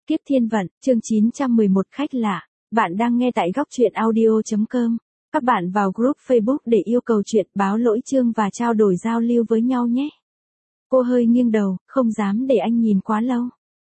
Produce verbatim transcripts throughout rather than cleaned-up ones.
Kiếp thiên vận, chương chín trăm mười một khách lạ. Bạn đang nghe tại góc truyện audio chấm com. Các bạn vào group Facebook để yêu cầu chuyện, báo lỗi chương và trao đổi giao lưu với nhau nhé. Cô hơi nghiêng đầu, không dám để anh nhìn quá lâu.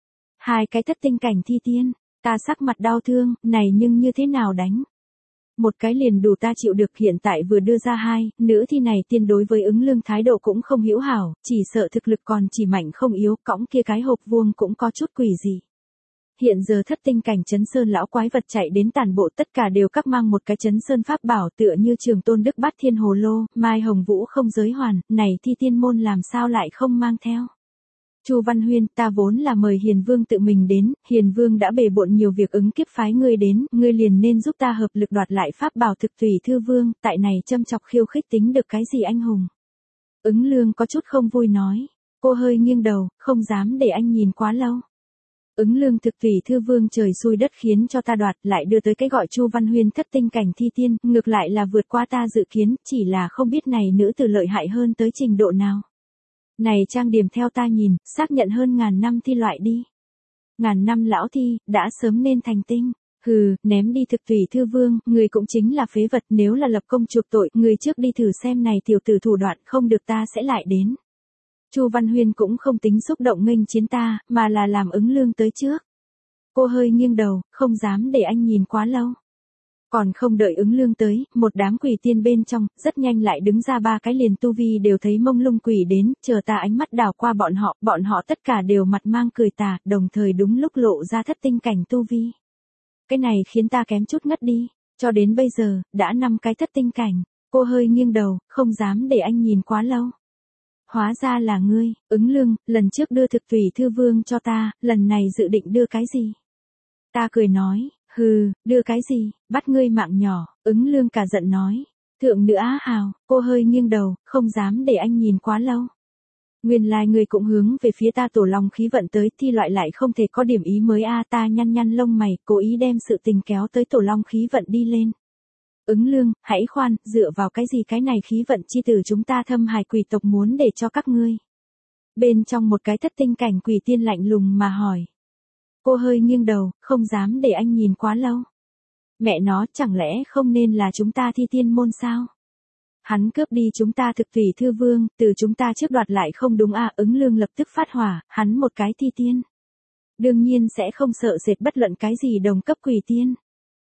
Hai cái thất tinh cảnh thi tiên, ta sắc mặt đau thương, này nhưng như thế nào đánh? Một cái liền đủ ta chịu được, hiện tại vừa đưa ra hai, nữ thi này tiên đối với ứng lương thái độ cũng không hữu hảo, chỉ sợ thực lực còn chỉ mạnh không yếu, cõng kia cái hộp vuông cũng có chút quỷ gì. Hiện giờ thất tinh cảnh chấn sơn lão quái vật chạy đến tàn bộ, tất cả đều các mang một cái chấn sơn pháp bảo, tựa như Trường Tôn Đức Bát Thiên Hồ Lô, Mai Hồng Vũ không giới hoàn, này thi tiên môn làm sao lại không mang theo. Chu Văn Huyên, ta vốn là mời Hiền Vương tự mình đến, Hiền Vương đã bề bộn nhiều việc ứng kiếp phái ngươi đến, ngươi liền nên giúp ta hợp lực đoạt lại pháp bảo thực tùy thư vương, tại này châm chọc khiêu khích tính được cái gì anh hùng. Ứng lương có chút không vui nói, cô hơi nghiêng đầu, không dám để anh nhìn quá lâu. Ứng lương thực tùy thư vương trời xui đất khiến cho ta đoạt, lại đưa tới cái gọi Chu Văn Huyên thất tinh cảnh thi tiên, ngược lại là vượt qua ta dự kiến, chỉ là không biết này nữ tử lợi hại hơn tới trình độ nào. Này trang điểm theo ta nhìn, xác nhận hơn ngàn năm thi loại đi. Ngàn năm lão thi, đã sớm nên thành tinh. Hừ, ném đi thực tùy thư vương, người cũng chính là phế vật, nếu là lập công chuộc tội, người trước đi thử xem này tiểu tử thủ đoạn, không được ta sẽ lại đến. Chu Văn Huyên cũng không tính xúc động nghênh chiến ta, mà là làm ứng lương tới trước. Cô hơi nghiêng đầu, không dám để anh nhìn quá lâu. Còn không đợi ứng lương tới, một đám quỷ tiên bên trong, rất nhanh lại đứng ra ba cái liền tu vi đều thấy mông lung quỷ đến, chờ ta ánh mắt đảo qua bọn họ, bọn họ tất cả đều mặt mang cười tà, đồng thời đúng lúc lộ ra thất tinh cảnh tu vi. Cái này khiến ta kém chút ngất đi, cho đến bây giờ, đã năm cái thất tinh cảnh, cô hơi nghiêng đầu, không dám để anh nhìn quá lâu. Hóa ra là ngươi, ứng lương, lần trước đưa thực tùy thư vương cho ta, lần này dự định đưa cái gì? Ta cười nói. Hừ, đưa cái gì, bắt ngươi mạng nhỏ, ứng lương cả giận nói. Thượng nữ á hào, cô hơi nghiêng đầu, không dám để anh nhìn quá lâu. Nguyên lai ngươi cũng hướng về phía ta tổ long khí vận tới, thi loại lại không thể có điểm ý mới a. Ta nhăn nhăn lông mày, cố ý đem sự tình kéo tới tổ long khí vận đi lên. Ứng lương, hãy khoan, dựa vào cái gì cái này khí vận chi tử chúng ta thâm hài quỷ tộc muốn để cho các ngươi. Bên trong một cái thất tinh cảnh quỷ tiên lạnh lùng mà hỏi. Cô hơi nghiêng đầu, không dám để anh nhìn quá lâu. Mẹ nó, chẳng lẽ không nên là chúng ta thi tiên môn sao? Hắn cướp đi chúng ta thực tùy thư vương, từ chúng ta trước đoạt lại không đúng à? Ứng lương lập tức phát hỏa, hắn một cái thi tiên. Đương nhiên sẽ không sợ sệt bất luận cái gì đồng cấp quỷ tiên.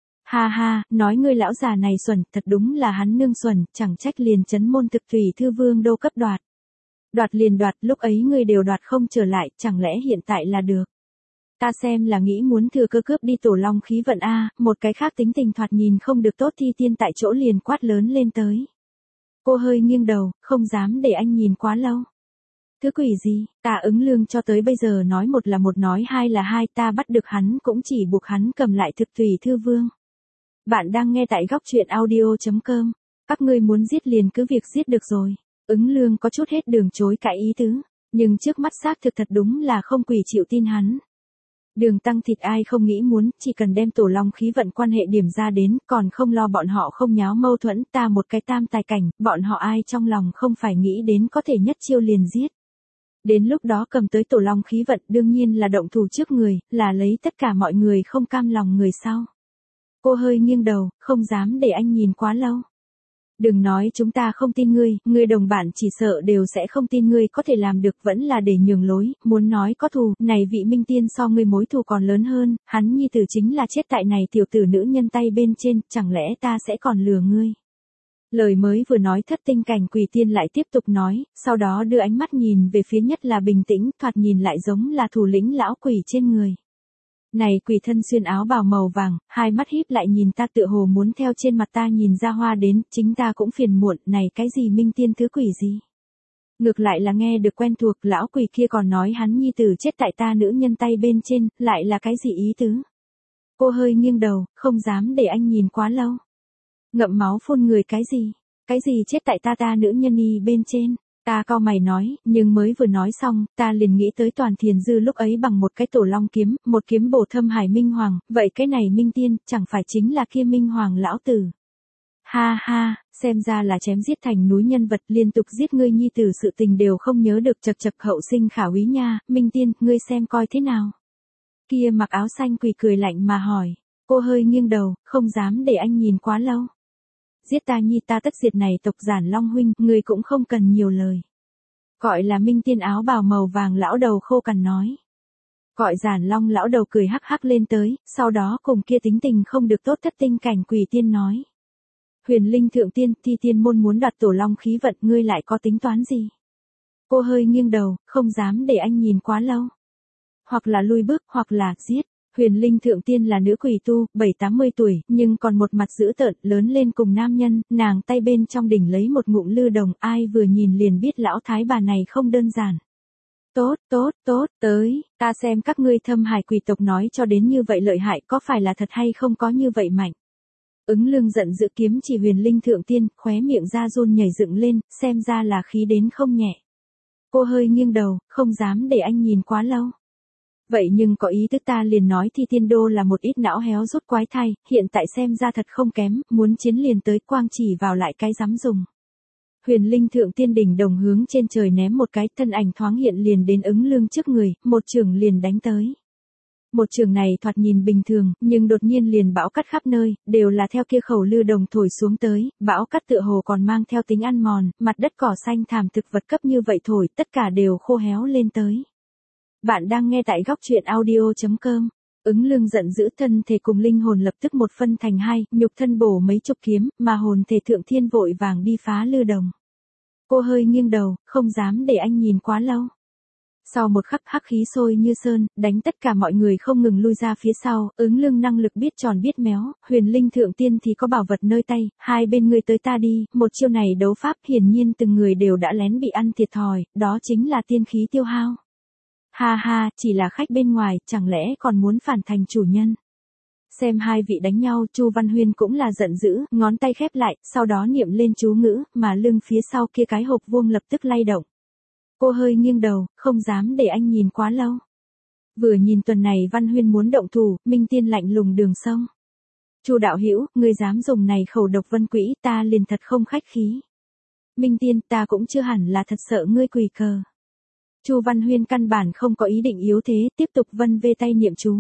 Ha ha, nói ngươi lão già này xuẩn, thật đúng là hắn nương xuẩn, chẳng trách liền chấn môn thực tùy thư vương đô cấp đoạt. Đoạt liền đoạt, lúc ấy ngươi đều đoạt không trở lại, chẳng lẽ hiện tại là được. Ta xem là nghĩ muốn thừa cơ cướp đi tổ long khí vận a. Một cái khác tính tình thoạt nhìn không được tốt thi tiên tại chỗ liền quát lớn lên tới. Cô hơi nghiêng đầu, không dám để anh nhìn quá lâu. Thứ quỷ gì, ta ứng lương cho tới bây giờ nói một là một nói hai là hai, ta bắt được hắn cũng chỉ buộc hắn cầm lại thực tùy thư vương. Bạn đang nghe tại góc truyện audio chấm com. Các ngươi muốn giết liền cứ việc giết được rồi. Ứng lương có chút hết đường chối cãi ý tứ, nhưng trước mắt xác thực thật đúng là không quỷ chịu tin hắn. Đường tăng thịt ai không nghĩ muốn, chỉ cần đem tổ long khí vận quan hệ điểm ra đến, còn không lo bọn họ không nháo mâu thuẫn, ta một cái tam tài cảnh, bọn họ ai trong lòng không phải nghĩ đến có thể nhất chiêu liền giết. Đến lúc đó cầm tới tổ long khí vận đương nhiên là động thủ trước người, là lấy tất cả mọi người không cam lòng người sau. Cô hơi nghiêng đầu, không dám để anh nhìn quá lâu. Đừng nói chúng ta không tin ngươi, ngươi đồng bản chỉ sợ đều sẽ không tin ngươi có thể làm được, vẫn là để nhường lối, muốn nói có thù, này vị minh tiên so ngươi mối thù còn lớn hơn, hắn nhi tử chính là chết tại này tiểu tử nữ nhân tay bên trên, chẳng lẽ ta sẽ còn lừa ngươi. Lời mới vừa nói thất tinh cảnh quỷ tiên lại tiếp tục nói, sau đó đưa ánh mắt nhìn về phía nhất là bình tĩnh, thoạt nhìn lại giống là thủ lĩnh lão quỷ trên người. Này quỷ thân xuyên áo bào màu vàng, hai mắt híp lại nhìn ta tựa hồ muốn theo trên mặt ta nhìn ra hoa đến, chính ta cũng phiền muộn, này cái gì minh tiên thứ quỷ gì. Ngược lại là nghe được quen thuộc, lão quỷ kia còn nói hắn nhi tử chết tại ta nữ nhân tay bên trên, lại là cái gì ý tứ. Cô hơi nghiêng đầu, không dám để anh nhìn quá lâu. Ngậm máu phun người cái gì, cái gì chết tại ta ta nữ nhân y bên trên. Ta cau mày nói, nhưng mới vừa nói xong, ta liền nghĩ tới Toàn Thiền Dư lúc ấy bằng một cái tổ long kiếm, một kiếm bổ thâm hải minh hoàng, vậy cái này minh tiên, chẳng phải chính là kia minh hoàng lão tử. Ha ha, xem ra là chém giết thành núi nhân vật, liên tục giết ngươi nhi tử sự tình đều không nhớ được, chật chật hậu sinh khả úy nha, minh tiên, ngươi xem coi thế nào. Kia mặc áo xanh quỳ cười lạnh mà hỏi. Cô hơi nghiêng đầu, không dám để anh nhìn quá lâu. Giết ta nhi ta tất diệt này tộc Giản Long huynh, người cũng không cần nhiều lời. Gọi là Minh Tiên áo bào màu vàng lão đầu khô cằn nói. Gọi Giản Long lão đầu cười hắc hắc lên tới, sau đó cùng kia tính tình không được tốt thất tinh cảnh quỷ tiên nói. Huyền linh thượng tiên, Thi Tiên môn muốn đoạt tổ long khí vận, ngươi lại có tính toán gì? Cô hơi nghiêng đầu, không dám để anh nhìn quá lâu. Hoặc là lui bước, hoặc là giết. Huyền linh thượng tiên là nữ quỷ tu, bảy tám mươi tuổi, nhưng còn một mặt dữ tợn, lớn lên cùng nam nhân, nàng tay bên trong đỉnh lấy một ngụm lư đồng, ai vừa nhìn liền biết lão thái bà này không đơn giản. Tốt, tốt, tốt, tới, ta xem các ngươi thâm hải quỷ tộc nói cho đến như vậy lợi hại có phải là thật hay không có như vậy mạnh. Ứng Lương giận dữ kiếm chỉ huyền linh thượng tiên, khóe miệng ra run nhảy dựng lên, xem ra là khí đến không nhẹ. Cô hơi nghiêng đầu, không dám để anh nhìn quá lâu. Vậy nhưng có ý tức ta liền nói Thi Tiên Đô là một ít não héo rút quái thai, hiện tại xem ra thật không kém, muốn chiến liền tới quang chỉ vào lại cái dám dùng. Huyền linh thượng tiên đỉnh đồng hướng trên trời ném một cái, thân ảnh thoáng hiện liền đến Ứng Lương trước người, một trường liền đánh tới. Một trường này thoạt nhìn bình thường, nhưng đột nhiên liền bão cắt khắp nơi, đều là theo kia khẩu lư đồng thổi xuống tới, bão cắt tựa hồ còn mang theo tính ăn mòn, mặt đất cỏ xanh thảm thực vật cấp như vậy thổi, tất cả đều khô héo lên tới. Bạn đang nghe tại góc truyện audio chấm com. Ứng Lương giận dữ, thân thể cùng linh hồn lập tức một phân thành hai, nhục thân bổ mấy chục kiếm, mà hồn thể thượng thiên vội vàng đi phá lư đồng. Cô hơi nghiêng đầu, không dám để anh nhìn quá lâu. Sau một khắc hắc khí sôi như sơn, đánh tất cả mọi người không ngừng lui ra phía sau, Ứng Lương năng lực biết tròn biết méo, huyền linh thượng tiên thì có bảo vật nơi tay, hai bên người tới ta đi, một chiêu này đấu pháp hiển nhiên từng người đều đã lén bị ăn thiệt thòi, đó chính là tiên khí tiêu hao. Ha ha, chỉ là khách bên ngoài, chẳng lẽ còn muốn phản thành chủ nhân. Xem hai vị đánh nhau, Chu Văn Huyên cũng là giận dữ, ngón tay khép lại, sau đó niệm lên chú ngữ, mà lưng phía sau kia cái hộp vuông lập tức lay động. Cô hơi nghiêng đầu, không dám để anh nhìn quá lâu. Vừa nhìn tuần này Văn Huyên muốn động thủ, Minh Tiên lạnh lùng đường sông. Chu đạo hữu, ngươi dám dùng này khẩu độc vân quỹ, ta liền thật không khách khí. Minh Tiên, ta cũng chưa hẳn là thật sợ ngươi quỳ cờ. Chu Văn Huyên căn bản không có ý định yếu thế, tiếp tục vân vê tay niệm chú.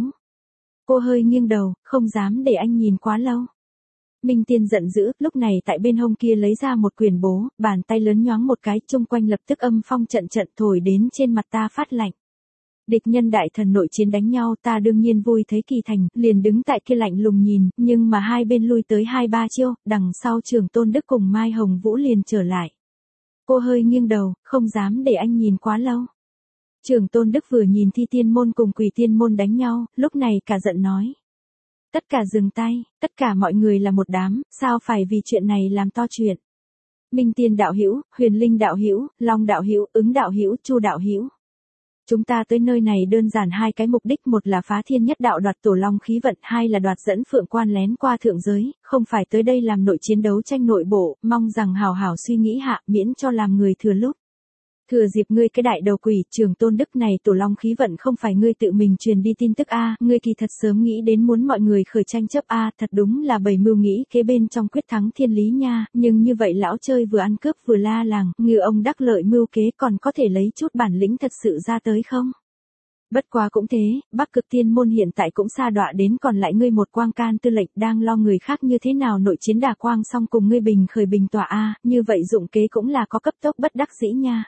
Cô hơi nghiêng đầu, không dám để anh nhìn quá lâu. Minh Tiên giận dữ, lúc này tại bên hông kia lấy ra một quyền bố, bàn tay lớn nhoáng một cái, chung quanh lập tức âm phong trận trận thổi đến trên mặt ta phát lạnh. Địch nhân đại thần nội chiến đánh nhau, ta đương nhiên vui thấy kỳ thành, liền đứng tại kia lạnh lùng nhìn, nhưng mà hai bên lui tới hai ba chiêu, đằng sau Trường Tôn Đức cùng Mai Hồng Vũ liền trở lại. Cô hơi nghiêng đầu, không dám để anh nhìn quá lâu. Trường Tôn Đức vừa nhìn Thi Tiên môn cùng Quỷ Tiên môn đánh nhau, lúc này cả giận nói. Tất cả dừng tay, tất cả mọi người là một đám, sao phải vì chuyện này làm to chuyện. Minh Tiên đạo hữu, Huyền Linh đạo hữu, Long đạo hữu, Ứng đạo hữu, Chu đạo hữu. Chúng ta tới nơi này đơn giản hai cái mục đích, một là phá thiên nhất đạo đoạt tổ long khí vận, hai là đoạt dẫn Phượng Quan lén qua thượng giới, không phải tới đây làm nội chiến đấu tranh nội bộ, mong rằng hào hào suy nghĩ hạ, miễn cho làm người thừa lúc. Thừa dịp ngươi cái đại đầu quỷ, Trường Tôn Đức này tổ long khí vận không phải ngươi tự mình truyền đi tin tức a, ngươi kỳ thật sớm nghĩ đến muốn mọi người khởi tranh chấp a, thật đúng là bầy mưu nghĩ kế bên trong quyết thắng thiên lý nha, nhưng như vậy lão chơi vừa ăn cướp vừa la làng, ngư ông đắc lợi mưu kế còn có thể lấy chút bản lĩnh thật sự ra tới không? Bất quá cũng thế, Bắc Cực Tiên môn hiện tại cũng sa đọa đến còn lại ngươi một quang can tư lệnh đang lo người khác như thế nào nội chiến đả quang xong cùng ngươi bình khởi bình tỏa a, như vậy dụng kế cũng là có cấp tốc bất đắc dĩ nha.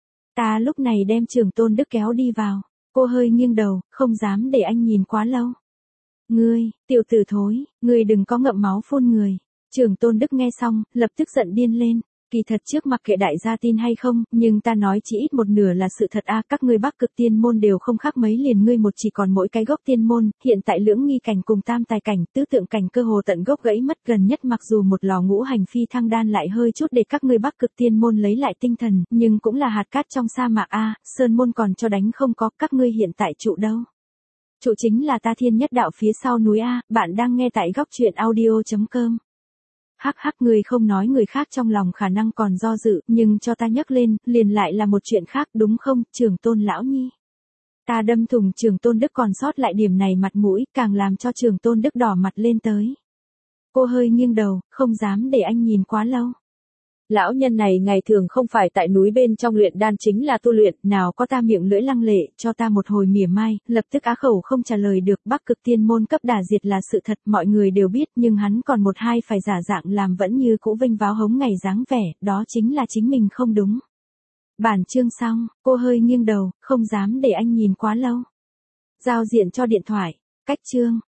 Ta lúc này đem Trường Tôn Đức kéo đi vào, cô hơi nghiêng đầu, không dám để anh nhìn quá lâu. Ngươi, tiểu tử thối, ngươi đừng có ngậm máu phun người. Trường Tôn Đức nghe xong, lập tức giận điên lên. Kỳ thật trước mặc kệ đại gia tin hay không, nhưng ta nói chỉ ít một nửa là sự thật a, các ngươi Bắc Cực Tiên môn đều không khác mấy liền ngươi một chỉ còn mỗi cái gốc tiên môn, hiện tại lưỡng nghi cảnh cùng tam tài cảnh, tứ tượng cảnh cơ hồ tận gốc gãy mất gần nhất, mặc dù một lò ngũ hành phi thăng đan lại hơi chút để các ngươi Bắc Cực Tiên môn lấy lại tinh thần, nhưng cũng là hạt cát trong sa mạc a, sơn môn còn cho đánh không có, các ngươi hiện tại trụ đâu? Trụ chính là ta thiên nhất đạo phía sau núi a, bạn đang nghe tại góc truyện audio chấm com. Hắc hắc, người không nói người khác trong lòng khả năng còn do dự, nhưng cho ta nhắc lên, liền lại là một chuyện khác đúng không, Trường Tôn lão nhi. Ta đâm thủng Trường Tôn Đức còn sót lại điểm này mặt mũi, càng làm cho Trường Tôn Đức đỏ mặt lên tới. Cô hơi nghiêng đầu, không dám để anh nhìn quá lâu. Lão nhân này ngày thường không phải tại núi bên trong luyện đan chính là tu luyện, nào có ta miệng lưỡi lăng lệ, cho ta một hồi mỉa mai, lập tức á khẩu không trả lời được. Bắc Cực Tiên môn cấp đả diệt là sự thật, mọi người đều biết, nhưng hắn còn một hai phải giả dạng làm vẫn như cũ vinh váo hống ngày dáng vẻ, đó chính là chính mình không đúng. Bản chương xong, cô hơi nghiêng đầu, không dám để anh nhìn quá lâu. Giao diện cho điện thoại, cách chương.